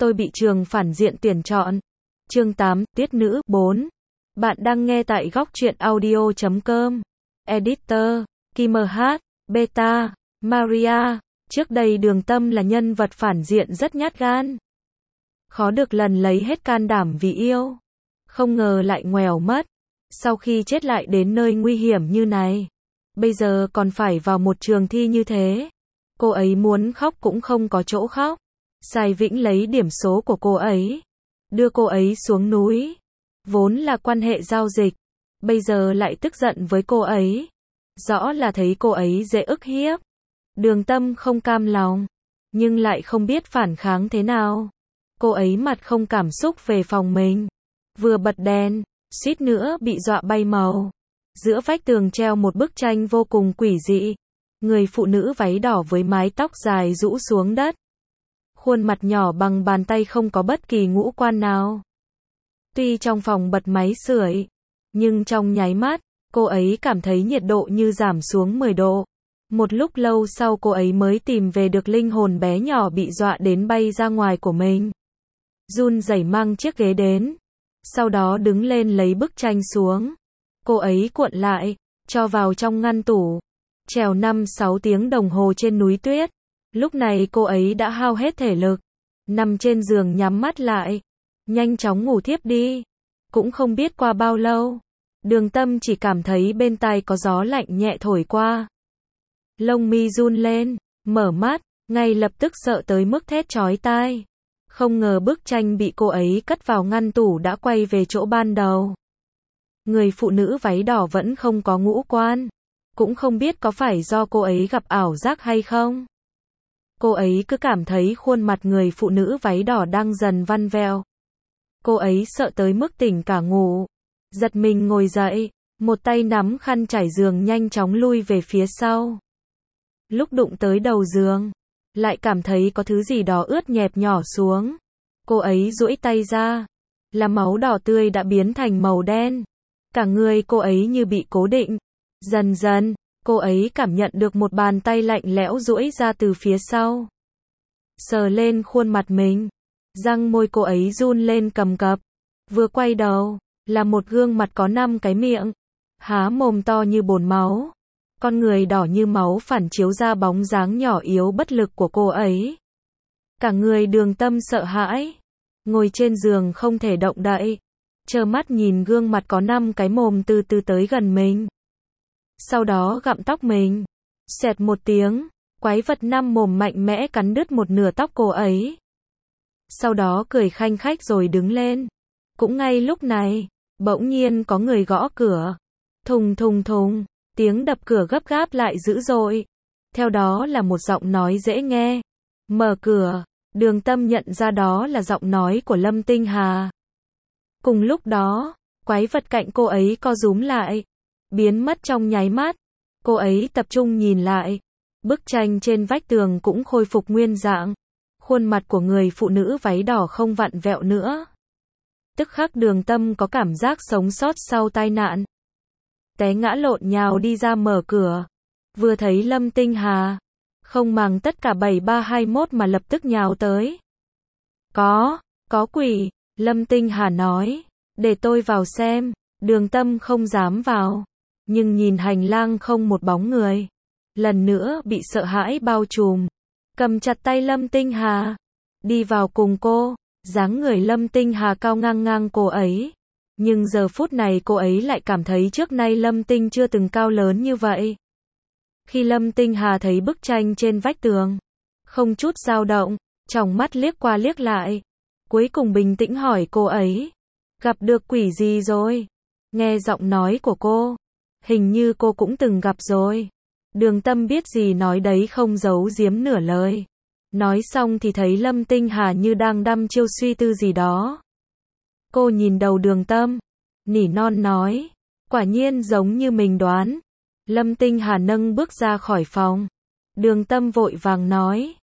Tôi bị trường phản diện tuyển chọn. Chương 8, Tiết nữ 4. Bạn đang nghe tại góc truyện audio.com. Editor, Kim H, Beta, Maria. Trước đây Đường Tâm là nhân vật phản diện rất nhát gan. Khó được lần lấy hết can đảm vì yêu. Không ngờ lại ngoèo mất. Sau khi chết lại đến nơi nguy hiểm như này. Bây giờ còn phải vào một trường thi như thế. Cô ấy muốn khóc cũng không có chỗ khóc. Sai Vĩnh lấy điểm số của cô ấy. Đưa cô ấy xuống núi. Vốn là quan hệ giao dịch. Bây giờ lại tức giận với cô ấy. Rõ là thấy cô ấy dễ ức hiếp. Đường Tâm không cam lòng. Nhưng lại không biết phản kháng thế nào. Cô ấy mặt không cảm xúc về phòng mình. Vừa bật đèn, suýt nữa bị dọa bay màu. Giữa vách tường treo một bức tranh vô cùng quỷ dị. Người phụ nữ váy đỏ với mái tóc dài rũ xuống đất. Khuôn mặt nhỏ bằng bàn tay không có bất kỳ ngũ quan nào. Tuy trong phòng bật máy sưởi, nhưng trong nháy mắt, cô ấy cảm thấy nhiệt độ như giảm xuống 10 độ. Một lúc lâu sau cô ấy mới tìm về được linh hồn bé nhỏ bị dọa đến bay ra ngoài của mình. Run rẩy mang chiếc ghế đến. Sau đó đứng lên lấy bức tranh xuống. Cô ấy cuộn lại, cho vào trong ngăn tủ. Trèo 5-6 tiếng đồng hồ trên núi tuyết. Lúc này cô ấy đã hao hết thể lực. Nằm trên giường nhắm mắt lại. Nhanh chóng ngủ thiếp đi. Cũng không biết qua bao lâu. Đường Tâm chỉ cảm thấy bên tai có gió lạnh nhẹ thổi qua. Lông mi run lên, mở mắt, ngay lập tức sợ tới mức thét chói tai. Không ngờ bức tranh bị cô ấy cất vào ngăn tủ đã quay về chỗ ban đầu. Người phụ nữ váy đỏ vẫn không có ngũ quan. Cũng không biết có phải do cô ấy gặp ảo giác hay không. Cô ấy cứ cảm thấy khuôn mặt người phụ nữ váy đỏ đang dần vặn vẹo. Cô ấy sợ tới mức tỉnh cả ngủ. Giật mình ngồi dậy, một tay nắm khăn trải giường nhanh chóng lui về phía sau. Lúc đụng tới đầu giường, lại cảm thấy có thứ gì đó ướt nhẹp nhỏ xuống. Cô ấy duỗi tay ra, là máu đỏ tươi đã biến thành màu đen. Cả người cô ấy như bị cố định. Dần dần, cô ấy cảm nhận được một bàn tay lạnh lẽo duỗi ra từ phía sau. Sờ lên khuôn mặt mình. Răng môi cô ấy run lên cầm cập. Vừa quay đầu, là một gương mặt có 5 cái miệng. Há mồm to như bồn máu. Con người đỏ như máu phản chiếu ra bóng dáng nhỏ yếu bất lực của cô ấy. Cả người Đường Tâm sợ hãi. Ngồi trên giường không thể động đậy. Trơ mắt nhìn gương mặt có 5 cái mồm từ từ tới gần mình. Sau đó gặm tóc mình. Xẹt một tiếng, quái vật 5 mồm mạnh mẽ cắn đứt một nửa tóc cô ấy. Sau đó cười khanh khách rồi đứng lên. Cũng ngay lúc này, bỗng nhiên có người gõ cửa. Thùng thùng thùng, tiếng đập cửa gấp gáp lại dữ dội. Theo đó là một giọng nói dễ nghe. Mở cửa. Đường Tâm nhận ra đó là giọng nói của Lâm Tinh Hà. Cùng lúc đó, quái vật cạnh cô ấy co rúm lại. Biến mất trong nháy mắt. Cô ấy tập trung nhìn lại. Bức tranh trên vách tường cũng khôi phục nguyên dạng. Khuôn mặt của người phụ nữ váy đỏ không vặn vẹo nữa. Tức khắc Đường Tâm có cảm giác sống sót sau tai nạn. Té ngã lộn nhào đi ra mở cửa. Vừa thấy Lâm Tinh Hà. Không màng tất cả 7321 mà lập tức nhào tới. Có quỷ, Lâm Tinh Hà nói. Để tôi vào xem. Đường Tâm không dám vào. Nhưng nhìn hành lang không một bóng người. Lần nữa bị sợ hãi bao trùm. Cầm chặt tay Lâm Tinh Hà. Đi vào cùng cô. Dáng người Lâm Tinh Hà cao ngang ngang cô ấy. Nhưng giờ phút này cô ấy lại cảm thấy trước nay Lâm Tinh chưa từng cao lớn như vậy. Khi Lâm Tinh Hà thấy bức tranh trên vách tường, không chút dao động, tròng mắt liếc qua liếc lại. Cuối cùng bình tĩnh hỏi cô ấy. Gặp được quỷ gì rồi? Nghe giọng nói của cô. Hình như cô cũng từng gặp rồi. Đường Tâm biết gì nói đấy không giấu giếm nửa lời. Nói xong thì thấy Lâm Tinh Hà như đang đăm chiêu suy tư gì đó. Cô nhìn đầu Đường Tâm. Nỉ non nói. Quả nhiên giống như mình đoán. Lâm Tinh Hà nâng bước ra khỏi phòng. Đường Tâm vội vàng nói.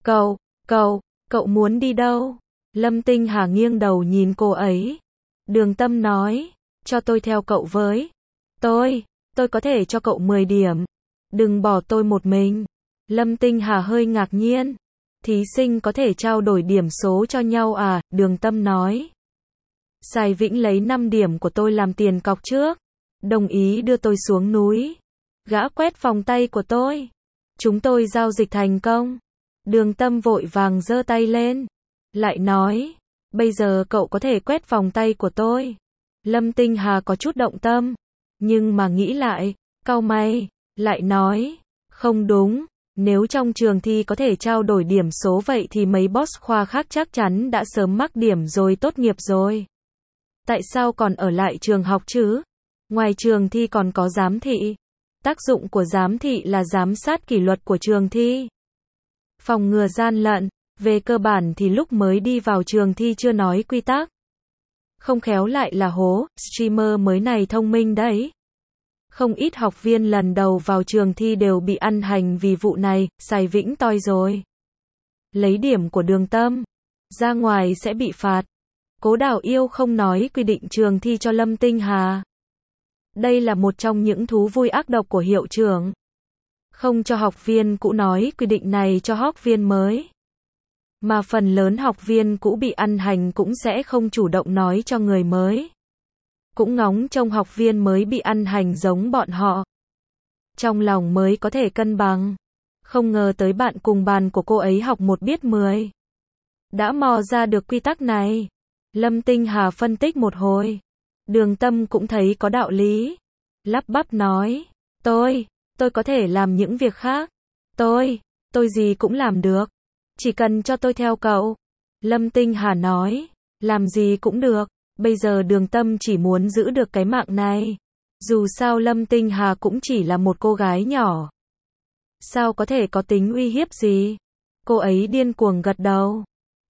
Cậu muốn đi đâu? Lâm Tinh Hà nghiêng đầu nhìn cô ấy. Đường Tâm nói. Cho tôi theo cậu với. Tôi có thể cho cậu 10 điểm. Đừng bỏ tôi một mình. Lâm Tinh Hà hơi ngạc nhiên. Thí sinh có thể trao đổi điểm số cho nhau à, Đường Tâm nói. Sài Vĩnh lấy 5 điểm của tôi làm tiền cọc trước. Đồng ý đưa tôi xuống núi. Gã quét vòng tay của tôi. Chúng tôi giao dịch thành công. Đường Tâm vội vàng giơ tay lên. Lại nói, bây giờ cậu có thể quét vòng tay của tôi. Lâm Tinh Hà có chút động tâm. Nhưng mà nghĩ lại, cau mày, lại nói, không đúng. Nếu trong trường thi có thể trao đổi điểm số vậy thì mấy boss khoa khác chắc chắn đã sớm mắc điểm rồi tốt nghiệp rồi. Tại sao còn ở lại trường học chứ? Ngoài trường thi còn có giám thị. Tác dụng của giám thị là giám sát kỷ luật của trường thi. Phòng ngừa gian lận. Về cơ bản thì lúc mới đi vào trường thi chưa nói quy tắc. Không khéo lại là hố, streamer mới này thông minh đấy. Không ít học viên lần đầu vào trường thi đều bị ăn hành vì vụ này, Sài Vĩnh toi rồi. Lấy điểm của Đường Tâm. Ra ngoài sẽ bị phạt. Cố Đào Yêu không nói quy định trường thi cho Lâm Tinh Hà. Đây là một trong những thú vui ác độc của hiệu trưởng. Không cho học viên cũ nói quy định này cho học viên mới. Mà phần lớn học viên cũ bị ăn hành cũng sẽ không chủ động nói cho người mới. Cũng ngóng trông học viên mới bị ăn hành giống bọn họ. Trong lòng mới có thể cân bằng. Không ngờ tới bạn cùng bàn của cô ấy học 1 biết 10. Đã mò ra được quy tắc này. Lâm Tinh Hà phân tích một hồi. Đường Tâm cũng thấy có đạo lý. Lắp bắp nói. Tôi có thể làm những việc khác. Tôi gì cũng làm được. Chỉ cần cho tôi theo cậu. Lâm Tinh Hà nói. Làm gì cũng được. Bây giờ Đường Tâm chỉ muốn giữ được cái mạng này. Dù sao Lâm Tinh Hà cũng chỉ là một cô gái nhỏ. Sao có thể có tính uy hiếp gì? Cô ấy điên cuồng gật đầu.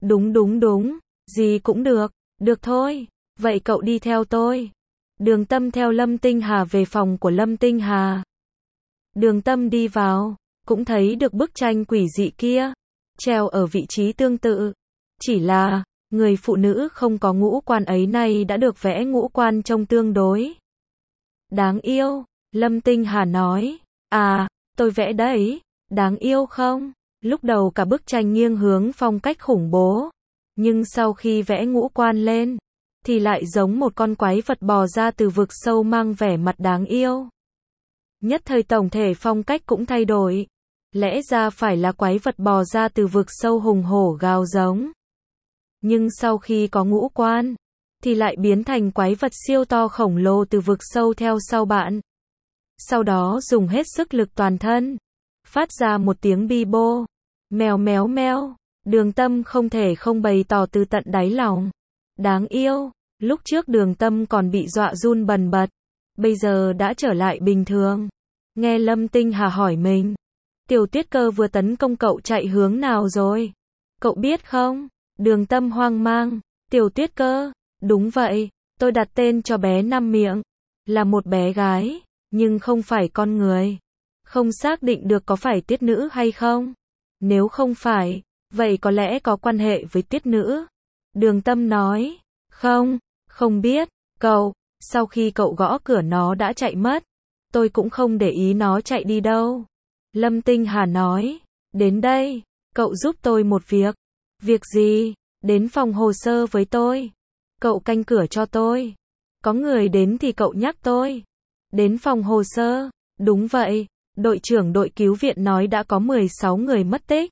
Đúng. Gì cũng được. Được thôi. Vậy cậu đi theo tôi. Đường Tâm theo Lâm Tinh Hà về phòng của Lâm Tinh Hà. Đường Tâm đi vào. Cũng thấy được bức tranh quỷ dị kia. Treo ở vị trí tương tự. Chỉ là, người phụ nữ không có ngũ quan ấy này đã được vẽ ngũ quan trông tương đối. Đáng yêu. Lâm Tinh Hà nói. À, tôi vẽ đấy. Đáng yêu không? Lúc đầu cả bức tranh nghiêng hướng phong cách khủng bố. Nhưng sau khi vẽ ngũ quan lên, thì lại giống một con quái vật bò ra từ vực sâu mang vẻ mặt đáng yêu. Nhất thời tổng thể phong cách cũng thay đổi. Lẽ ra phải là quái vật bò ra từ vực sâu hùng hổ gào giống. Nhưng sau khi có ngũ quan, thì lại biến thành quái vật siêu to khổng lồ từ vực sâu theo sau bạn. Sau đó dùng hết sức lực toàn thân, phát ra một tiếng bi bô. Mèo. Đường Tâm không thể không bày tỏ từ tận đáy lòng. Đáng yêu. Lúc trước Đường Tâm còn bị dọa run bần bật. Bây giờ đã trở lại bình thường. Nghe Lâm Tinh Hà hỏi mình. Tiểu Tuyết Cơ vừa tấn công cậu chạy hướng nào rồi? Cậu biết không? Đường Tâm hoang mang. Tiểu Tuyết Cơ? Đúng vậy. Tôi đặt tên cho bé Năm Miệng. Là một bé gái. Nhưng không phải con người. Không xác định được có phải Tiết Nữ hay không. Nếu không phải, vậy có lẽ có quan hệ với Tiết Nữ. Đường Tâm nói. Không biết. Cậu, sau khi cậu gõ cửa nó đã chạy mất. Tôi cũng không để ý nó chạy đi đâu. Lâm Tinh Hà nói. Đến đây, cậu giúp tôi một việc. Việc gì? Đến phòng hồ sơ với tôi. Cậu canh cửa cho tôi. Có người đến thì cậu nhắc tôi. Đến phòng hồ sơ. Đúng vậy. Đội trưởng đội cứu viện nói đã có 16 người mất tích.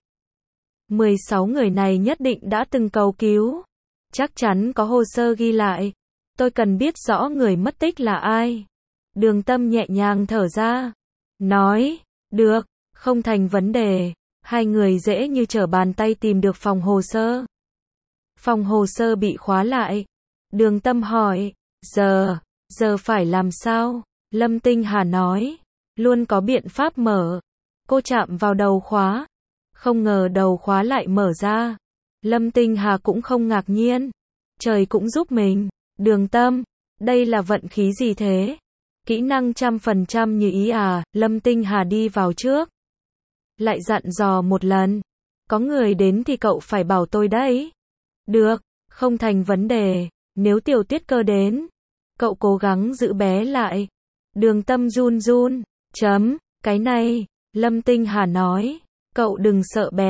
16 người này nhất định đã từng cầu cứu. Chắc chắn có hồ sơ ghi lại. Tôi cần biết rõ người mất tích là ai. Đường Tâm nhẹ nhàng thở ra. Nói. Được, không thành vấn đề. Hai người dễ như trở bàn tay tìm được phòng hồ sơ. Phòng hồ sơ bị khóa lại. Đường Tâm hỏi. Giờ phải làm sao? Lâm Tinh Hà nói. Luôn có biện pháp mở. Cô chạm vào đầu khóa. Không ngờ đầu khóa lại mở ra. Lâm Tinh Hà cũng không ngạc nhiên. Trời cũng giúp mình. Đường Tâm, đây là vận khí gì thế? Kỹ năng 100% như ý à? Lâm Tinh Hà đi vào trước. Lại dặn dò một lần. Có người đến thì cậu phải bảo tôi đấy. Được, không thành vấn đề. Nếu Tiểu Tuyết Cơ đến, cậu cố gắng giữ bé lại. Đường Tâm run. Cái này, Lâm Tinh Hà nói. Cậu đừng sợ bé.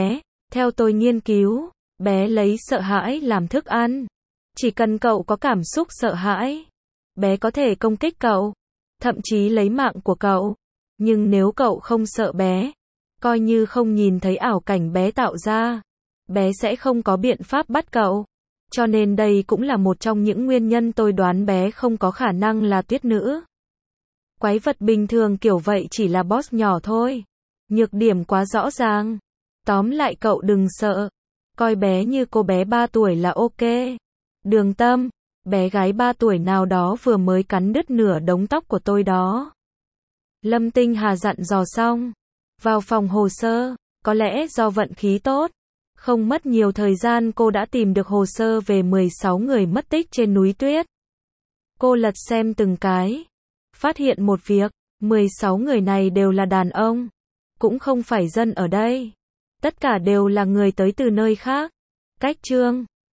Theo tôi nghiên cứu, bé lấy sợ hãi làm thức ăn. Chỉ cần cậu có cảm xúc sợ hãi, bé có thể công kích cậu, thậm chí lấy mạng của cậu. Nhưng nếu cậu không sợ bé, coi như không nhìn thấy ảo cảnh bé tạo ra, bé sẽ không có biện pháp bắt cậu. Cho nên đây cũng là một trong những nguyên nhân tôi đoán bé không có khả năng là tuyết nữ. Quái vật bình thường kiểu vậy chỉ là boss nhỏ thôi. Nhược điểm quá rõ ràng. Tóm lại cậu đừng sợ. Coi bé như cô bé 3 tuổi là ok. Đường Tâm, bé gái 3 tuổi nào đó vừa mới cắn đứt nửa đống tóc của tôi đó. Lâm Tinh Hà dặn dò xong. Vào phòng hồ sơ, có lẽ do vận khí tốt. Không mất nhiều thời gian cô đã tìm được hồ sơ về 16 người mất tích trên núi tuyết. Cô lật xem từng cái. Phát hiện một việc, 16 người này đều là đàn ông. Cũng không phải dân ở đây. Tất cả đều là người tới từ nơi khác. Cách chương